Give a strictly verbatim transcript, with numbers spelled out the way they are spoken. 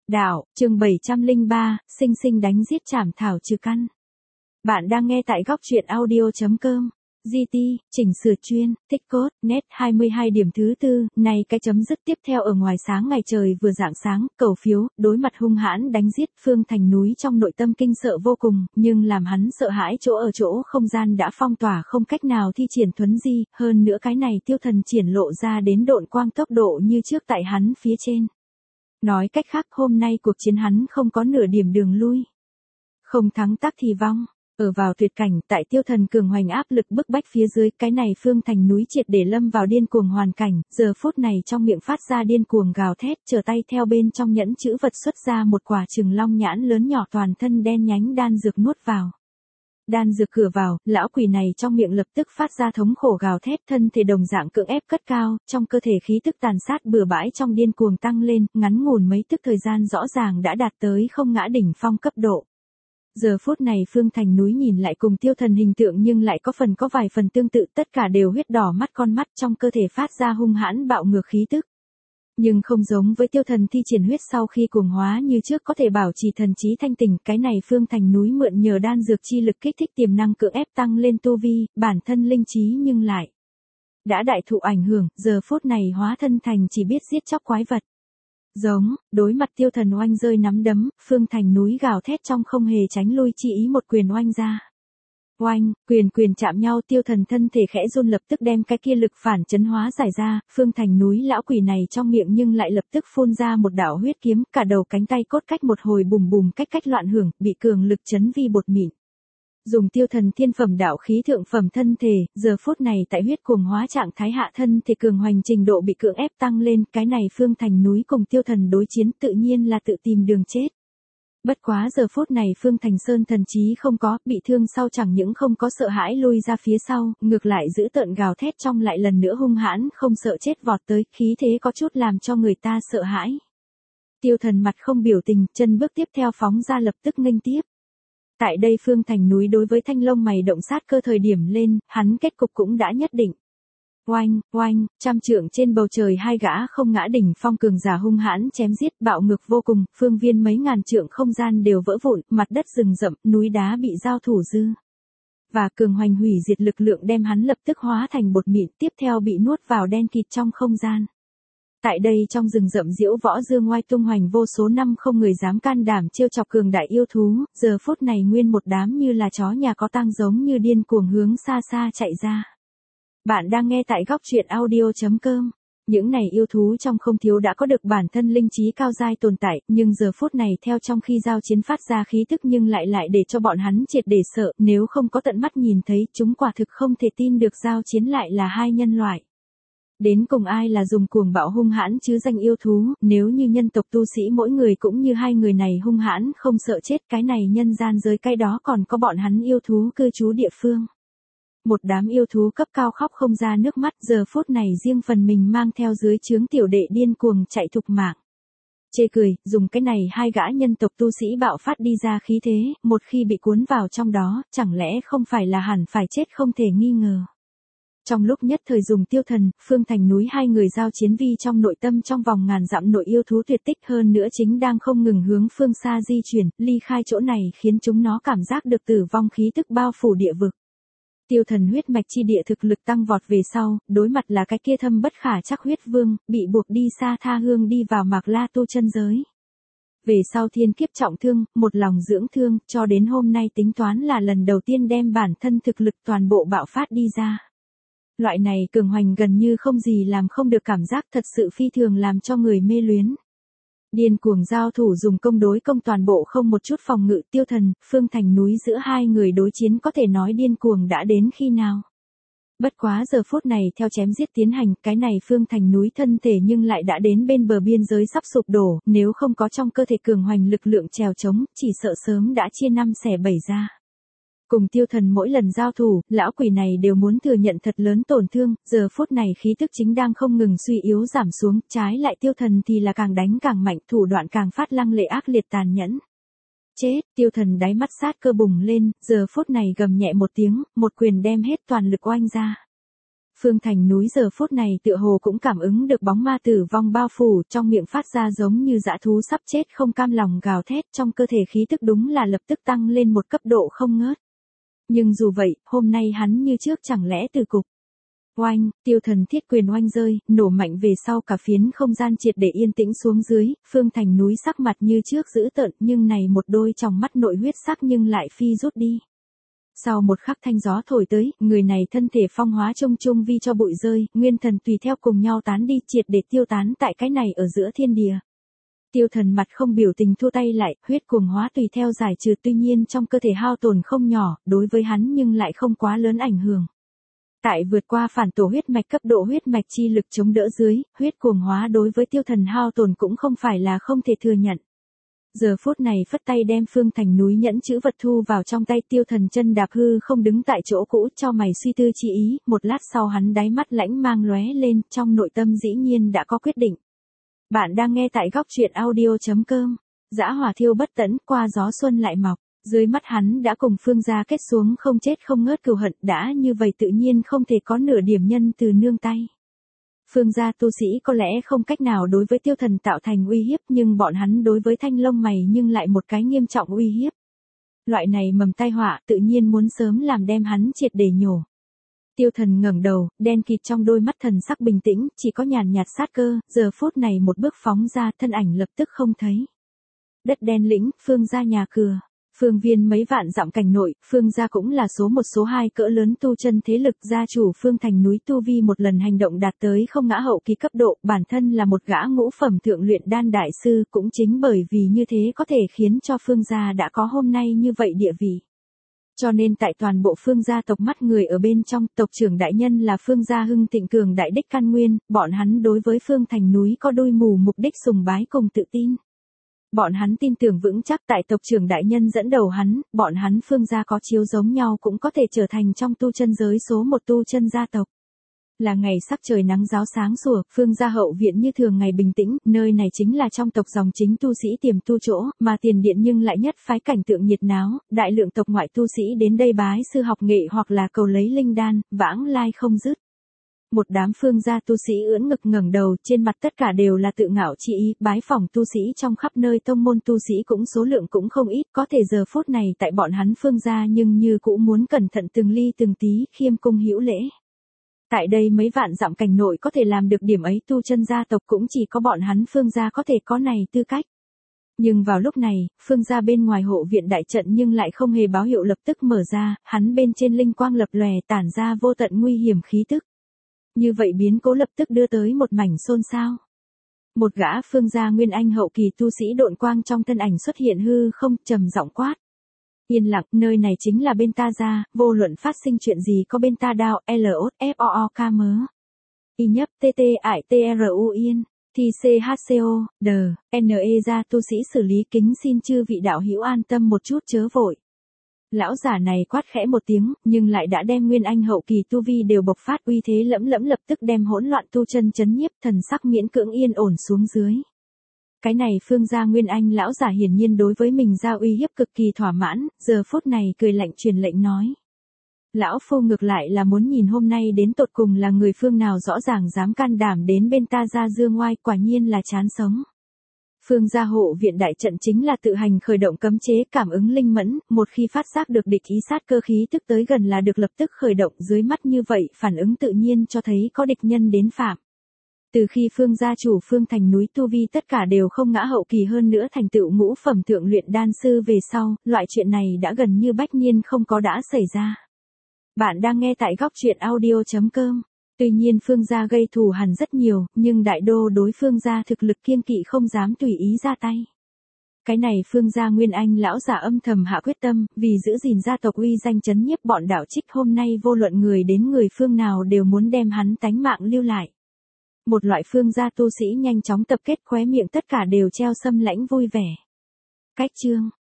Đạo, chương bảy trăm lẻ ba, sinh sinh đánh giết trảm thảo trừ căn. Bạn đang nghe tại góc truyện audio chấm com. giê tê, chỉnh sửa chuyên, tích cốt, net hai mươi hai điểm thứ tư, này cái chấm dứt tiếp theo ở ngoài sáng ngày trời vừa rạng sáng, cầu phiếu, đối mặt hung hãn đánh giết Phương Thành núi trong nội tâm kinh sợ vô cùng, nhưng làm hắn sợ hãi chỗ ở chỗ không gian đã phong tỏa không cách nào thi triển thuấn di, hơn nữa cái này tiêu thần triển lộ ra đến độn quang tốc độ như trước tại hắn phía trên. Nói cách khác hôm nay cuộc chiến hắn không có nửa điểm đường lui. Không thắng tắc thì vong. Ở vào tuyệt cảnh tại tiêu thần cường hoành áp lực bức bách phía dưới cái này Phương Thành núi triệt để lâm vào điên cuồng hoàn cảnh. Giờ phút này trong miệng phát ra điên cuồng gào thét trở tay theo bên trong nhẫn chữ vật xuất ra một quả trừng long nhãn lớn nhỏ toàn thân đen nhánh đan dược nuốt vào. Đan dược cửa vào, lão quỷ này trong miệng lập tức phát ra thống khổ gào thét thân thể đồng dạng cưỡng ép cất cao, trong cơ thể khí tức tàn sát bừa bãi trong điên cuồng tăng lên, ngắn ngủn mấy tức thời gian rõ ràng đã đạt tới không ngã đỉnh phong cấp độ. Giờ phút này Phương Thành núi nhìn lại cùng tiêu thần hình tượng nhưng lại có phần có vài phần tương tự tất cả đều huyết đỏ mắt con mắt trong cơ thể phát ra hung hãn bạo ngược khí tức. Nhưng không giống với tiêu thần thi triển huyết sau khi cuồng hóa như trước có thể bảo trì thần trí thanh tỉnh, cái này Phương Thành núi mượn nhờ đan dược chi lực kích thích tiềm năng cưỡng ép tăng lên tu vi, bản thân linh trí nhưng lại đã đại thụ ảnh hưởng, giờ phút này hóa thân thành chỉ biết giết chóc quái vật. Giống, đối mặt tiêu thần oanh rơi nắm đấm, Phương Thành núi gào thét trong không hề tránh lui chi ý một quyền oanh ra. Oanh, quyền quyền chạm nhau tiêu thần thân thể khẽ run lập tức đem cái kia lực phản chấn hóa giải ra, Phương Thành núi lão quỷ này trong miệng nhưng lại lập tức phun ra một đạo huyết kiếm, cả đầu cánh tay cốt cách một hồi bùm bùm cách cách loạn hưởng, bị cường lực chấn vi bột mịn. Dùng tiêu thần thiên phẩm đạo khí thượng phẩm thân thể, giờ phút này tại huyết cuồng hóa trạng thái hạ thân thể cường hoành trình độ bị cưỡng ép tăng lên, cái này Phương Thành núi cùng tiêu thần đối chiến tự nhiên là tự tìm đường chết. Bất quá giờ phút này Phương Thành Sơn thần trí không có, bị thương sau chẳng những không có sợ hãi lui ra phía sau, ngược lại giữ tợn gào thét trong lại lần nữa hung hãn không sợ chết vọt tới, khí thế có chút làm cho người ta sợ hãi. Tiêu thần mặt không biểu tình, chân bước tiếp theo phóng ra lập tức nghênh tiếp. Tại đây Phương Thành núi đối với thanh long mày động sát cơ thời điểm lên, hắn kết cục cũng đã nhất định. Oanh, oanh, trăm trượng trên bầu trời hai gã không ngã đỉnh phong cường giả hung hãn chém giết bạo ngược vô cùng, phương viên mấy ngàn trượng không gian đều vỡ vụn, mặt đất rừng rậm, núi đá bị giao thủ dư. Và cường hoành hủy diệt lực lượng đem hắn lập tức hóa thành bột mịn tiếp theo bị nuốt vào đen kịt trong không gian. Tại đây trong rừng rậm diễu võ dương ngoai tung hoành vô số năm không người dám can đảm trêu chọc cường đại yêu thú, giờ phút này nguyên một đám như là chó nhà có tang giống như điên cuồng hướng xa xa chạy ra. Bạn đang nghe tại góc truyện audio chấm com. Những này yêu thú trong không thiếu đã có được bản thân linh trí cao giai tồn tại, nhưng giờ phút này theo trong khi giao chiến phát ra khí tức nhưng lại lại để cho bọn hắn triệt để sợ, nếu không có tận mắt nhìn thấy, chúng quả thực không thể tin được giao chiến lại là hai nhân loại. Đến cùng ai là dùng cuồng bạo hung hãn chứ danh yêu thú, nếu như nhân tộc tu sĩ mỗi người cũng như hai người này hung hãn không sợ chết, cái này nhân gian giới cái đó còn có bọn hắn yêu thú cư trú địa phương. Một đám yêu thú cấp cao khóc không ra nước mắt, giờ phút này riêng phần mình mang theo dưới trướng tiểu đệ điên cuồng chạy thục mạng. Chê cười, dùng cái này hai gã nhân tộc tu sĩ bạo phát đi ra khí thế, một khi bị cuốn vào trong đó, chẳng lẽ không phải là hẳn phải chết không thể nghi ngờ. Trong lúc nhất thời dùng tiêu thần, Phương Thành núi hai người giao chiến vi trong nội tâm trong vòng ngàn dặm nội yêu thú tuyệt tích hơn nữa chính đang không ngừng hướng phương xa di chuyển, ly khai chỗ này khiến chúng nó cảm giác được tử vong khí tức bao phủ địa vực. Tiêu thần huyết mạch chi địa thực lực tăng vọt về sau, đối mặt là cái kia thâm bất khả chắc huyết vương, bị buộc đi xa tha hương đi vào Mạc La tu chân giới. Về sau thiên kiếp trọng thương, một lòng dưỡng thương, cho đến hôm nay tính toán là lần đầu tiên đem bản thân thực lực toàn bộ bạo phát đi ra. Loại này cường hoành gần như không gì làm không được cảm giác thật sự phi thường làm cho người mê luyến. Điên cuồng giao thủ dùng công đối công toàn bộ không một chút phòng ngự tiêu thần, Phương Thành núi giữa hai người đối chiến có thể nói điên cuồng đã đến khi nào. Bất quá giờ phút này theo chém giết tiến hành, cái này Phương Thành núi thân thể nhưng lại đã đến bên bờ biên giới sắp sụp đổ, nếu không có trong cơ thể cường hoành lực lượng trèo chống, chỉ sợ sớm đã chia năm xẻ bảy ra. Cùng tiêu thần mỗi lần giao thủ, lão quỷ này đều muốn thừa nhận thật lớn tổn thương, giờ phút này khí tức chính đang không ngừng suy yếu giảm xuống, trái lại tiêu thần thì là càng đánh càng mạnh, thủ đoạn càng phát lăng lệ ác liệt tàn nhẫn. Chết, tiêu thần đáy mắt sát cơ bùng lên, giờ phút này gầm nhẹ một tiếng, một quyền đem hết toàn lực oanh ra. Phương Thành núi giờ phút này tựa hồ cũng cảm ứng được bóng ma tử vong bao phủ, trong miệng phát ra giống như dã thú sắp chết không cam lòng gào thét, trong cơ thể khí tức đúng là lập tức tăng lên một cấp độ không ngớt. Nhưng dù vậy, hôm nay hắn như trước chẳng lẽ từ cục. Oanh, tiêu thần thiết quyền oanh rơi, nổ mạnh về sau cả phiến không gian triệt để yên tĩnh xuống dưới, Phương Thành núi sắc mặt như trước dữ tợn nhưng này một đôi tròng mắt nội huyết sắc nhưng lại phi rút đi. Sau một khắc thanh gió thổi tới, người này thân thể phong hóa trông chung vi cho bụi rơi, nguyên thần tùy theo cùng nhau tán đi triệt để tiêu tán tại cái này ở giữa thiên địa. Tiêu thần mặt không biểu tình thua tay lại, huyết cuồng hóa tùy theo giải trừ, tuy nhiên trong cơ thể hao tổn không nhỏ, đối với hắn nhưng lại không quá lớn ảnh hưởng. Tại vượt qua phản tổ huyết mạch cấp độ huyết mạch chi lực chống đỡ dưới, huyết cuồng hóa đối với tiêu thần hao tổn cũng không phải là không thể thừa nhận. Giờ phút này phất tay đem Phương Thành núi nhẫn chữ vật thu vào trong tay, tiêu thần chân đạp hư không đứng tại chỗ cũ cho mày suy tư chi ý, một lát sau hắn đáy mắt lãnh mang lóe lên, trong nội tâm dĩ nhiên đã có quyết định. Bạn đang nghe tại góc truyện audio chấm com, dã hỏa thiêu bất tẫn, qua gió xuân lại mọc, dưới mắt hắn đã cùng Phương gia kết xuống không chết không ngớt cừu hận, đã như vậy tự nhiên không thể có nửa điểm nhân từ nương tay. Phương gia tu sĩ có lẽ không cách nào đối với tiêu thần tạo thành uy hiếp, nhưng bọn hắn đối với thanh lông mày nhưng lại một cái nghiêm trọng uy hiếp. Loại này mầm tai họa tự nhiên muốn sớm làm đem hắn triệt để nhổ. Tiêu thần ngẩng đầu, đen kịt trong đôi mắt thần sắc bình tĩnh, chỉ có nhàn nhạt sát cơ, giờ phút này một bước phóng ra, thân ảnh lập tức không thấy. Đất đen lĩnh, Phương gia nhà cửa. Phương viên mấy vạn dặm cảnh nội, Phương gia cũng là số một số hai cỡ lớn tu chân thế lực, gia chủ Phương Thành núi tu vi một lần hành động đạt tới không ngã hậu kỳ cấp độ, bản thân là một gã ngũ phẩm thượng luyện đan đại sư, cũng chính bởi vì như thế có thể khiến cho Phương gia đã có hôm nay như vậy địa vị. Cho nên tại toàn bộ Phương gia tộc mắt người ở bên trong, tộc trưởng đại nhân là Phương gia hưng thịnh cường đại đích căn nguyên, bọn hắn đối với Phương Thành núi có đôi mù mục đích sùng bái cùng tự tin. Bọn hắn tin tưởng vững chắc tại tộc trưởng đại nhân dẫn đầu hắn, bọn hắn Phương gia có chiếu giống nhau cũng có thể trở thành trong tu chân giới số một tu chân gia tộc. Là ngày sắc trời nắng ráo sáng sủa, Phương gia hậu viện như thường ngày bình tĩnh, nơi này chính là trong tộc dòng chính tu sĩ tiềm tu chỗ, mà tiền điện nhưng lại nhất phái cảnh tượng nhiệt náo, đại lượng tộc ngoại tu sĩ đến đây bái sư học nghệ hoặc là cầu lấy linh đan, vãng lai không dứt. Một đám Phương gia tu sĩ ưỡn ngực ngẩng đầu, trên mặt tất cả đều là tự ngạo chi ý, bái phỏng tu sĩ trong khắp nơi tông môn tu sĩ cũng số lượng cũng không ít, có thể giờ phút này tại bọn hắn Phương gia nhưng như cũng muốn cẩn thận từng ly từng tí, khiêm cung hữu lễ. Tại đây mấy vạn dặm cảnh nội có thể làm được điểm ấy tu chân gia tộc cũng chỉ có bọn hắn Phương gia có thể có này tư cách. Nhưng vào lúc này, Phương gia bên ngoài hộ viện đại trận nhưng lại không hề báo hiệu lập tức mở ra, hắn bên trên linh quang lập lòe tản ra vô tận nguy hiểm khí tức. Như vậy biến cố lập tức đưa tới một mảnh xôn xao. Một gã Phương gia nguyên anh hậu kỳ tu sĩ độn quang trong thân ảnh xuất hiện hư không, trầm giọng quát. Yên lặng, nơi này chính là bên ta gia, vô luận phát sinh chuyện gì có bên ta đao, L O F O O K M. Y nhấp T T I T R U yên, T C H C O, D, N E gia tu sĩ xử lý, kính xin chư vị đạo hữu an tâm một chút chớ vội. Lão giả này quát khẽ một tiếng, nhưng lại đã đem nguyên anh hậu kỳ tu vi đều bộc phát, uy thế lẫm lẫm lập tức đem hỗn loạn tu chân chấn nhiếp, thần sắc miễn cưỡng yên ổn xuống dưới. Cái này Phương gia nguyên anh lão giả hiển nhiên đối với mình ra uy hiếp cực kỳ thỏa mãn, giờ phút này cười lạnh truyền lệnh nói. Lão phu ngược lại là muốn nhìn hôm nay đến tột cùng là người phương nào rõ ràng dám can đảm đến bên ta ra dương ngoai, quả nhiên là chán sống. Phương gia hộ viện đại trận chính là tự hành khởi động cấm chế cảm ứng linh mẫn, một khi phát giác được địch ý sát cơ khí tức tới gần là được lập tức khởi động, dưới mắt như vậy phản ứng tự nhiên cho thấy có địch nhân đến phạm. Từ khi Phương gia chủ Phương Thành núi tu vi tất cả đều không ngã hậu kỳ hơn nữa thành tựu ngũ phẩm thượng luyện đan sư về sau, loại chuyện này đã gần như bách niên không có đã xảy ra. Bạn đang nghe tại góc truyện audio chấm com. Tuy nhiên Phương gia gây thù hằn rất nhiều, nhưng đại đô đối Phương gia thực lực kiêng kỵ không dám tùy ý ra tay. Cái này Phương gia nguyên anh lão giả âm thầm hạ quyết tâm, vì giữ gìn gia tộc uy danh chấn nhiếp bọn đạo trích, hôm nay vô luận người đến người phương nào đều muốn đem hắn tánh mạng lưu lại. Một loại Phương gia tu sĩ nhanh chóng tập kết, khóe miệng tất cả đều treo sâm lãnh vui vẻ. Cách chương,